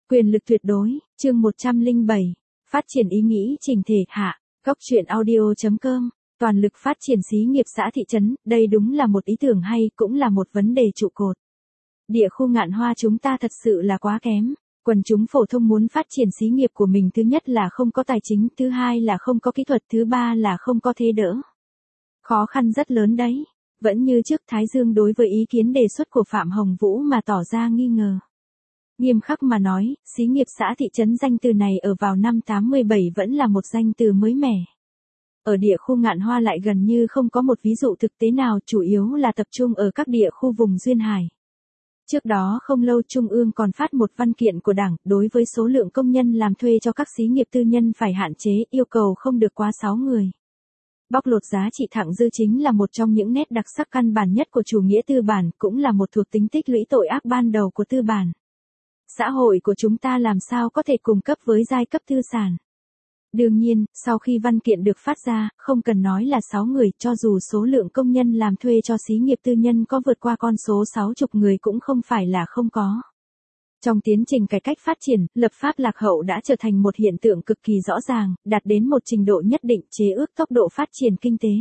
Quyền lực tuyệt đối, chương 107. Phát triển ý nghĩ trình thể hạ. Góc truyện audio.com. Toàn lực phát triển xí nghiệp xã thị trấn, đây đúng là một ý tưởng hay, cũng là một vấn đề trụ cột. Địa khu Ngạn Hoa chúng ta thật sự là quá kém. Quần chúng phổ thông muốn phát triển xí nghiệp của mình, thứ nhất là không có tài chính, thứ hai là không có kỹ thuật, thứ ba là không có thế đỡ. Khó khăn rất lớn đấy. Vẫn như trước, Thái Dương đối với ý kiến đề xuất của Phạm Hồng Vũ mà tỏ ra nghi ngờ. Nghiêm khắc mà nói, xí nghiệp xã thị trấn danh từ này ở vào năm 87 vẫn là một danh từ mới mẻ. Ở địa khu Ngạn Hoa lại gần như không có một ví dụ thực tế nào, chủ yếu là tập trung ở các địa khu vùng duyên hải. Trước đó không lâu, Trung ương còn phát một văn kiện của Đảng, đối với số lượng công nhân làm thuê cho các xí nghiệp tư nhân phải hạn chế, yêu cầu không được quá 6 người. Bóc lột giá trị thặng dư chính là một trong những nét đặc sắc căn bản nhất của chủ nghĩa tư bản, cũng là một thuộc tính tích lũy tội ác ban đầu của tư bản. Xã hội của chúng ta làm sao có thể cùng cấp với giai cấp tư sản. Đương nhiên, sau khi văn kiện được phát ra, không cần nói là 6 người, cho dù số lượng công nhân làm thuê cho xí nghiệp tư nhân có vượt qua con số 60 người cũng không phải là không có. Trong tiến trình cải cách phát triển, lập pháp lạc hậu đã trở thành một hiện tượng cực kỳ rõ ràng, đạt đến một trình độ nhất định, chế ước tốc độ phát triển kinh tế.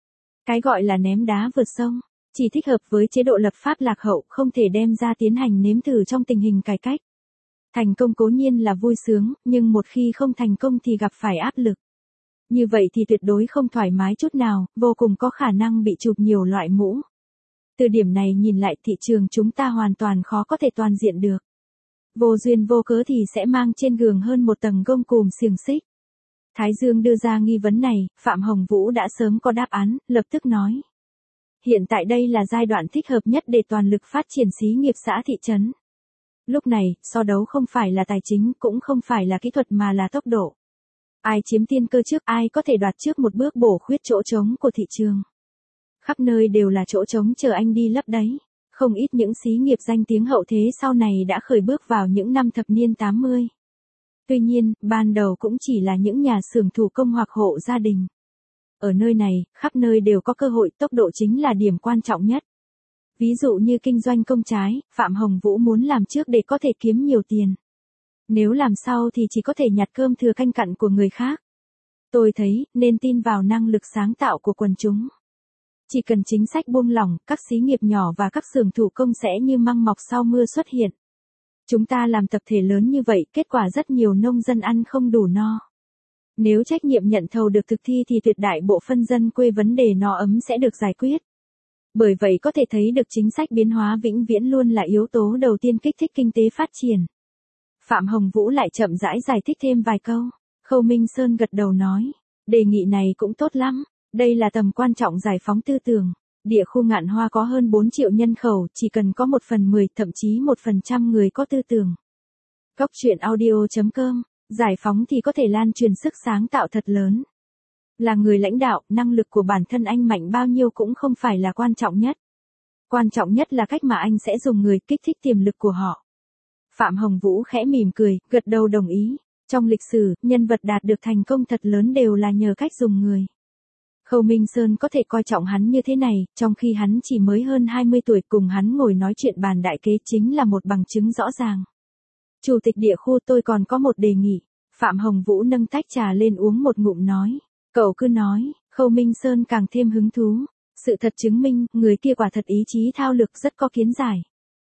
Cái gọi là ném đá vượt sông, chỉ thích hợp với chế độ lập pháp lạc hậu, không thể đem ra tiến hành nếm thử trong tình hình cải cách. Thành công cố nhiên là vui sướng, nhưng một khi không thành công thì gặp phải áp lực. Như vậy thì tuyệt đối không thoải mái chút nào, vô cùng có khả năng bị chụp nhiều loại mũ. Từ điểm này nhìn lại, thị trường chúng ta hoàn toàn khó có thể toàn diện được. Vô duyên vô cớ thì sẽ mang trên gường hơn một tầng gông cùm xiềng xích. Thái Dương đưa ra nghi vấn này, Phạm Hồng Vũ đã sớm có đáp án, lập tức nói. Hiện tại đây là giai đoạn thích hợp nhất để toàn lực phát triển xí nghiệp xã thị trấn. Lúc này, so đấu không phải là tài chính, cũng không phải là kỹ thuật mà là tốc độ. Ai chiếm tiên cơ trước, ai có thể đoạt trước một bước, bổ khuyết chỗ trống của thị trường. Khắp nơi đều là chỗ trống chờ anh đi lấp đấy. Không ít những xí nghiệp danh tiếng hậu thế sau này đã khởi bước vào những năm thập niên 80. Tuy nhiên, ban đầu cũng chỉ là những nhà xưởng thủ công hoặc hộ gia đình. Ở nơi này, khắp nơi đều có cơ hội, tốc độ chính là điểm quan trọng nhất. Ví dụ như kinh doanh công trái, Phạm Hồng Vũ muốn làm trước để có thể kiếm nhiều tiền. Nếu làm sau thì chỉ có thể nhặt cơm thừa canh cặn của người khác. Tôi thấy, nên tin vào năng lực sáng tạo của quần chúng. Chỉ cần chính sách buông lỏng, các xí nghiệp nhỏ và các xưởng thủ công sẽ như măng mọc sau mưa xuất hiện. Chúng ta làm tập thể lớn như vậy, kết quả rất nhiều nông dân ăn không đủ no. Nếu trách nhiệm nhận thầu được thực thi thì tuyệt đại bộ phân dân quê vấn đề no ấm sẽ được giải quyết. Bởi vậy có thể thấy được chính sách biến hóa vĩnh viễn luôn là yếu tố đầu tiên kích thích kinh tế phát triển. Phạm Hồng Vũ lại chậm rãi giải thích thêm vài câu. Khâu Minh Sơn gật đầu nói, đề nghị này cũng tốt lắm. Đây là tầm quan trọng giải phóng tư tưởng. Địa khu Ngạn Hoa có hơn 4 triệu nhân khẩu, chỉ cần có 1/10, thậm chí 1% người có tư tưởng. Góc truyện audio.com. Giải phóng thì có thể lan truyền sức sáng tạo thật lớn. Là người lãnh đạo, năng lực của bản thân anh mạnh bao nhiêu cũng không phải là quan trọng nhất. Quan trọng nhất là cách mà anh sẽ dùng người, kích thích tiềm lực của họ. Phạm Hồng Vũ khẽ mỉm cười, gật đầu đồng ý. Trong lịch sử, nhân vật đạt được thành công thật lớn đều là nhờ cách dùng người. Khâu Minh Sơn có thể coi trọng hắn như thế này, trong khi hắn chỉ mới hơn 20 tuổi, cùng hắn ngồi nói chuyện bàn đại kế chính là một bằng chứng rõ ràng. Chủ tịch địa khu, tôi còn có một đề nghị. Phạm Hồng Vũ nâng tách trà lên uống một ngụm nói. Cậu cứ nói. Khâu Minh Sơn càng thêm hứng thú. Sự thật chứng minh, người kia quả thật ý chí thao lược, rất có kiến giải.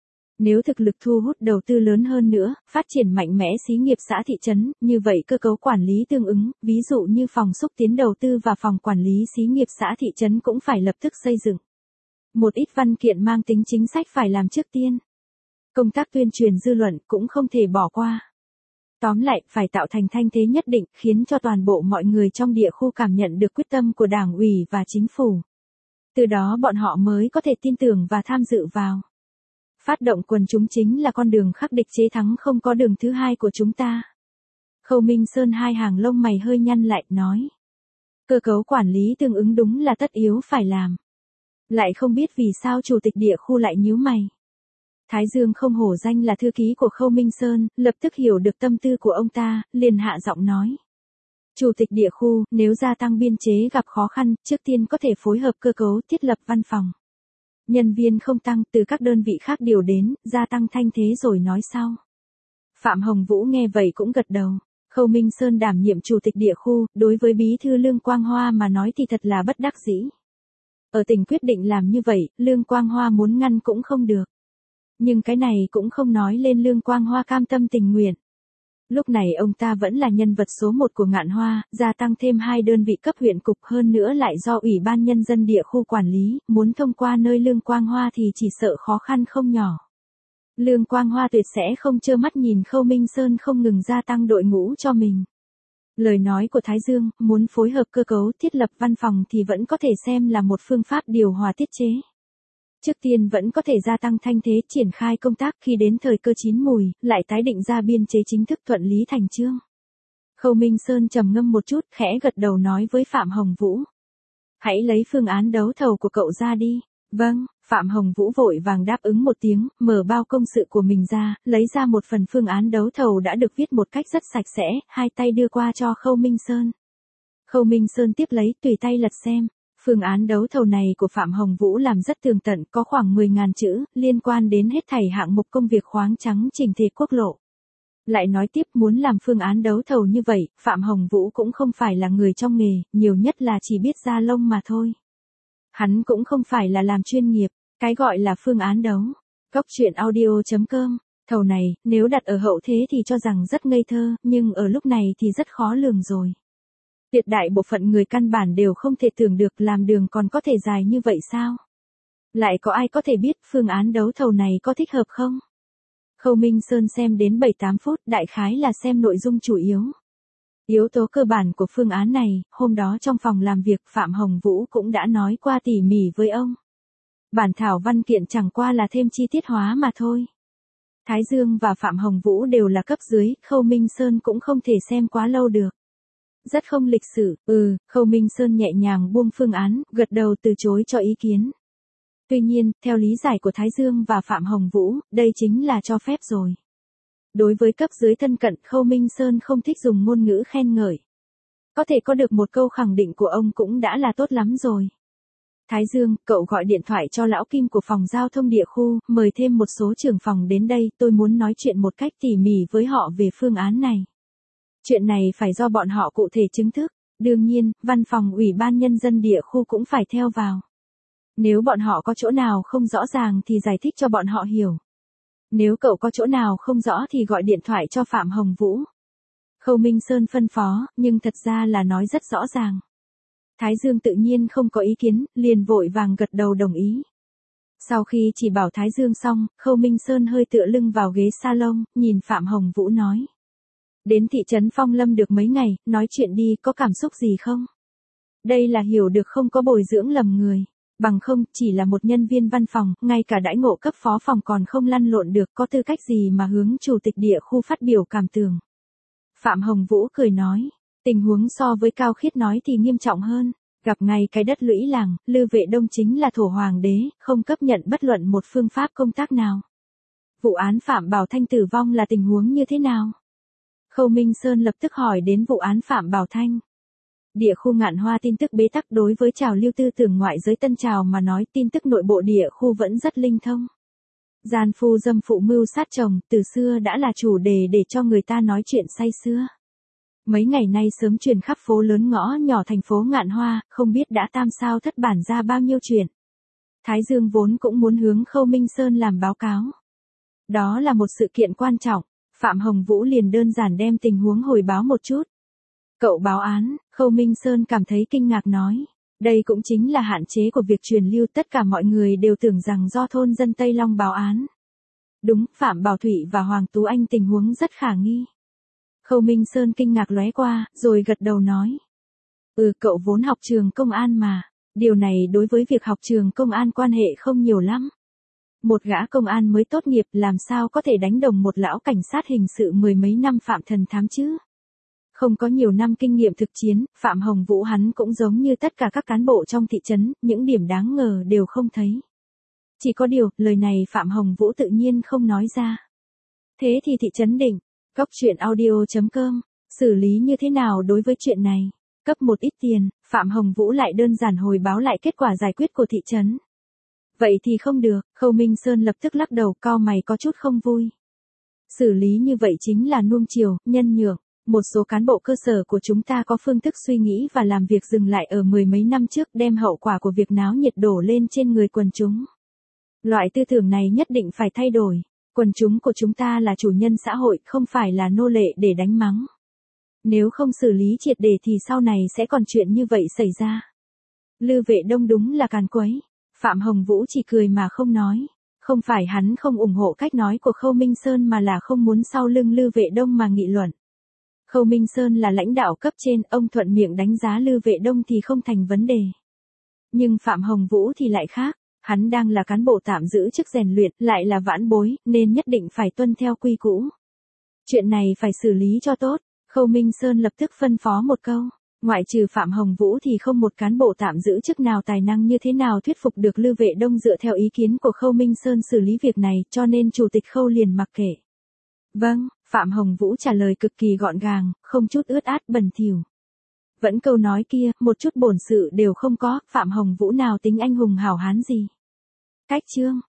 Nếu thực lực thu hút đầu tư lớn hơn nữa, phát triển mạnh mẽ xí nghiệp xã thị trấn, như vậy cơ cấu quản lý tương ứng, ví dụ như phòng xúc tiến đầu tư và phòng quản lý xí nghiệp xã thị trấn cũng phải lập tức xây dựng. Một ít văn kiện mang tính chính sách phải làm trước tiên. Công tác tuyên truyền dư luận cũng không thể bỏ qua. Tóm lại, phải tạo thành thanh thế nhất định, khiến cho toàn bộ mọi người trong địa khu cảm nhận được quyết tâm của Đảng ủy và chính phủ. Từ đó bọn họ mới có thể tin tưởng và tham dự vào. Phát động quần chúng chính là con đường khắc địch chế thắng, không có đường thứ hai của chúng ta. Khâu Minh Sơn hai hàng lông mày hơi nhăn lại, nói. Cơ cấu quản lý tương ứng đúng là tất yếu phải làm. Lại không biết vì sao chủ tịch địa khu lại nhíu mày. Thái Dương không hổ danh là thư ký của Khâu Minh Sơn, lập tức hiểu được tâm tư của ông ta, liền hạ giọng nói. Chủ tịch địa khu, nếu gia tăng biên chế gặp khó khăn, trước tiên có thể phối hợp cơ cấu thiết lập văn phòng. Nhân viên không tăng, từ các đơn vị khác điều đến, gia tăng thanh thế rồi nói sau. Phạm Hồng Vũ nghe vậy cũng gật đầu. Khâu Minh Sơn đảm nhiệm chủ tịch địa khu, đối với bí thư Lương Quang Hoa mà nói thì thật là bất đắc dĩ. Ở tỉnh quyết định làm như vậy, Lương Quang Hoa muốn ngăn cũng không được. Nhưng cái này cũng không nói lên Lương Quang Hoa cam tâm tình nguyện. Lúc này ông ta vẫn là nhân vật số 1 của Ngạn Hoa, gia tăng thêm 2 đơn vị cấp huyện cục hơn nữa lại do Ủy ban Nhân dân địa khu quản lý, muốn thông qua nơi Lương Quang Hoa thì chỉ sợ khó khăn không nhỏ. Lương Quang Hoa tuyệt sẽ không trơ mắt nhìn Khâu Minh Sơn không ngừng gia tăng đội ngũ cho mình. Lời nói của Thái Dương, muốn phối hợp cơ cấu thiết lập văn phòng thì vẫn có thể xem là một phương pháp điều hòa tiết chế. Trước tiên vẫn có thể gia tăng thanh thế triển khai công tác khi đến thời cơ chín mùi, lại tái định ra biên chế chính thức thuận lý thành chương. Khâu Minh Sơn trầm ngâm một chút, khẽ gật đầu nói với Phạm Hồng Vũ. Hãy lấy phương án đấu thầu của cậu ra đi. Vâng, Phạm Hồng Vũ vội vàng đáp ứng một tiếng, mở bao công sự của mình ra, lấy ra một phần phương án đấu thầu đã được viết một cách rất sạch sẽ, hai tay đưa qua cho Khâu Minh Sơn. Khâu Minh Sơn tiếp lấy, tùy tay lật xem. Phương án đấu thầu này của Phạm Hồng Vũ làm rất tường tận, có khoảng 10.000 chữ, liên quan đến hết thảy hạng mục công việc khoáng trắng chỉnh thể quốc lộ. Lại nói tiếp muốn làm phương án đấu thầu như vậy, Phạm Hồng Vũ cũng không phải là người trong nghề, nhiều nhất là chỉ biết ra lông mà thôi. Hắn cũng không phải là làm chuyên nghiệp, cái gọi là phương án đấu. Góc truyện audio.com, thầu này, nếu đặt ở hậu thế thì cho rằng rất ngây thơ, nhưng ở lúc này thì rất khó lường rồi. Tuyệt đại bộ phận người căn bản đều không thể tưởng được làm đường còn có thể dài như vậy sao? Lại có ai có thể biết phương án đấu thầu này có thích hợp không? Khâu Minh Sơn xem đến 7-8 phút, đại khái là xem nội dung chủ yếu. Yếu tố cơ bản của phương án này, hôm đó trong phòng làm việc Phạm Hồng Vũ cũng đã nói qua tỉ mỉ với ông. Bản thảo văn kiện chẳng qua là thêm chi tiết hóa mà thôi. Thái Dương và Phạm Hồng Vũ đều là cấp dưới, Khâu Minh Sơn cũng không thể xem quá lâu được. Rất không lịch sự, Khâu Minh Sơn nhẹ nhàng buông phương án, gật đầu từ chối cho ý kiến. Tuy nhiên, theo lý giải của Thái Dương và Phạm Hồng Vũ, đây chính là cho phép rồi. Đối với cấp dưới thân cận, Khâu Minh Sơn không thích dùng ngôn ngữ khen ngợi. Có thể có được một câu khẳng định của ông cũng đã là tốt lắm rồi. Thái Dương, cậu gọi điện thoại cho lão Kim của phòng giao thông địa khu, mời thêm một số trưởng phòng đến đây, tôi muốn nói chuyện một cách tỉ mỉ với họ về phương án này. Chuyện này phải do bọn họ cụ thể chứng thực, đương nhiên, văn phòng Ủy ban Nhân dân địa khu cũng phải theo vào. Nếu bọn họ có chỗ nào không rõ ràng thì giải thích cho bọn họ hiểu. Nếu cậu có chỗ nào không rõ thì gọi điện thoại cho Phạm Hồng Vũ. Khâu Minh Sơn phân phó, nhưng thật ra là nói rất rõ ràng. Thái Dương tự nhiên không có ý kiến, liền vội vàng gật đầu đồng ý. Sau khi chỉ bảo Thái Dương xong, Khâu Minh Sơn hơi tựa lưng vào ghế salon, nhìn Phạm Hồng Vũ nói. Đến thị trấn Phong Lâm được mấy ngày, nói chuyện đi, có cảm xúc gì không? Đây là hiểu được không có bồi dưỡng lầm người. Bằng không, chỉ là một nhân viên văn phòng, ngay cả đãi ngộ cấp phó phòng còn không lăn lộn được, có tư cách gì mà hướng chủ tịch địa khu phát biểu cảm tưởng. Phạm Hồng Vũ cười nói, tình huống so với Cao Khiết nói thì nghiêm trọng hơn, gặp ngay cái đất lũy làng, Lư Vệ Đông chính là thổ hoàng đế, không chấp nhận bất luận một phương pháp công tác nào. Vụ án Phạm Bảo Thanh tử vong là tình huống như thế nào? Khâu Minh Sơn lập tức hỏi đến vụ án Phạm Bảo Thanh. Địa khu Ngạn Hoa tin tức bế tắc đối với trào lưu tư tưởng ngoại giới Tân Trào mà nói tin tức nội bộ địa khu vẫn rất linh thông. Gian phu dâm phụ mưu sát chồng từ xưa đã là chủ đề để cho người ta nói chuyện say sưa. Mấy ngày nay sớm truyền khắp phố lớn ngõ nhỏ thành phố Ngạn Hoa, không biết đã tam sao thất bản ra bao nhiêu chuyện. Thái Dương vốn cũng muốn hướng Khâu Minh Sơn làm báo cáo. Đó là một sự kiện quan trọng, Phạm Hồng Vũ liền đơn giản đem tình huống hồi báo một chút. Cậu báo án, Khâu Minh Sơn cảm thấy kinh ngạc nói. Đây cũng chính là hạn chế của việc truyền lưu, tất cả mọi người đều tưởng rằng do thôn dân Tây Long báo án. Đúng, Phạm Bảo Thụy và Hoàng Tú Anh tình huống rất khả nghi. Khâu Minh Sơn kinh ngạc lóe qua, rồi gật đầu nói. Cậu vốn học trường công an mà. Điều này đối với việc học trường công an quan hệ không nhiều lắm. Một gã công an mới tốt nghiệp làm sao có thể đánh đồng một lão cảnh sát hình sự 10 mấy năm Phạm Thần Thám chứ? Không có nhiều năm kinh nghiệm thực chiến, Phạm Hồng Vũ hắn cũng giống như tất cả các cán bộ trong thị trấn, những điểm đáng ngờ đều không thấy. Chỉ có điều, lời này Phạm Hồng Vũ tự nhiên không nói ra. Thế thì thị trấn Định, góc truyện audio.com, xử lý như thế nào đối với chuyện này? Cấp một ít tiền, Phạm Hồng Vũ lại đơn giản hồi báo lại kết quả giải quyết của thị trấn. Vậy thì không được, Khâu Minh Sơn lập tức lắc đầu, cau mày có chút không vui. Xử lý như vậy chính là nuông chiều, nhân nhượng. Một số cán bộ cơ sở của chúng ta có phương thức suy nghĩ và làm việc dừng lại ở mười mấy năm trước, đem hậu quả của việc náo nhiệt đổ lên trên người quần chúng. Loại tư tưởng này nhất định phải thay đổi. Quần chúng của chúng ta là chủ nhân xã hội, không phải là nô lệ để đánh mắng. Nếu không xử lý triệt để thì sau này sẽ còn chuyện như vậy xảy ra. Lư Vệ Đông đúng là càn quấy. Phạm Hồng Vũ chỉ cười mà không nói. Không phải hắn không ủng hộ cách nói của Khâu Minh Sơn mà là không muốn sau lưng Lư Vệ Đông mà nghị luận. Khâu Minh Sơn là lãnh đạo cấp trên, ông thuận miệng đánh giá Lư Vệ Đông thì không thành vấn đề. Nhưng Phạm Hồng Vũ thì lại khác. Hắn đang là cán bộ tạm giữ chức rèn luyện, lại là vãn bối, nên nhất định phải tuân theo quy cũ. Chuyện này phải xử lý cho tốt. Khâu Minh Sơn lập tức phân phó một câu. Ngoại trừ Phạm Hồng Vũ thì không một cán bộ tạm giữ chức nào tài năng như thế nào thuyết phục được Lư Vệ Đông dựa theo ý kiến của Khâu Minh Sơn xử lý việc này, cho nên chủ tịch Khâu liền mặc kệ. Vâng, Phạm Hồng Vũ trả lời cực kỳ gọn gàng, không chút ướt át bẩn thỉu. Vẫn câu nói kia, một chút bổn sự đều không có, Phạm Hồng Vũ nào tính anh hùng hảo hán gì. Cách chương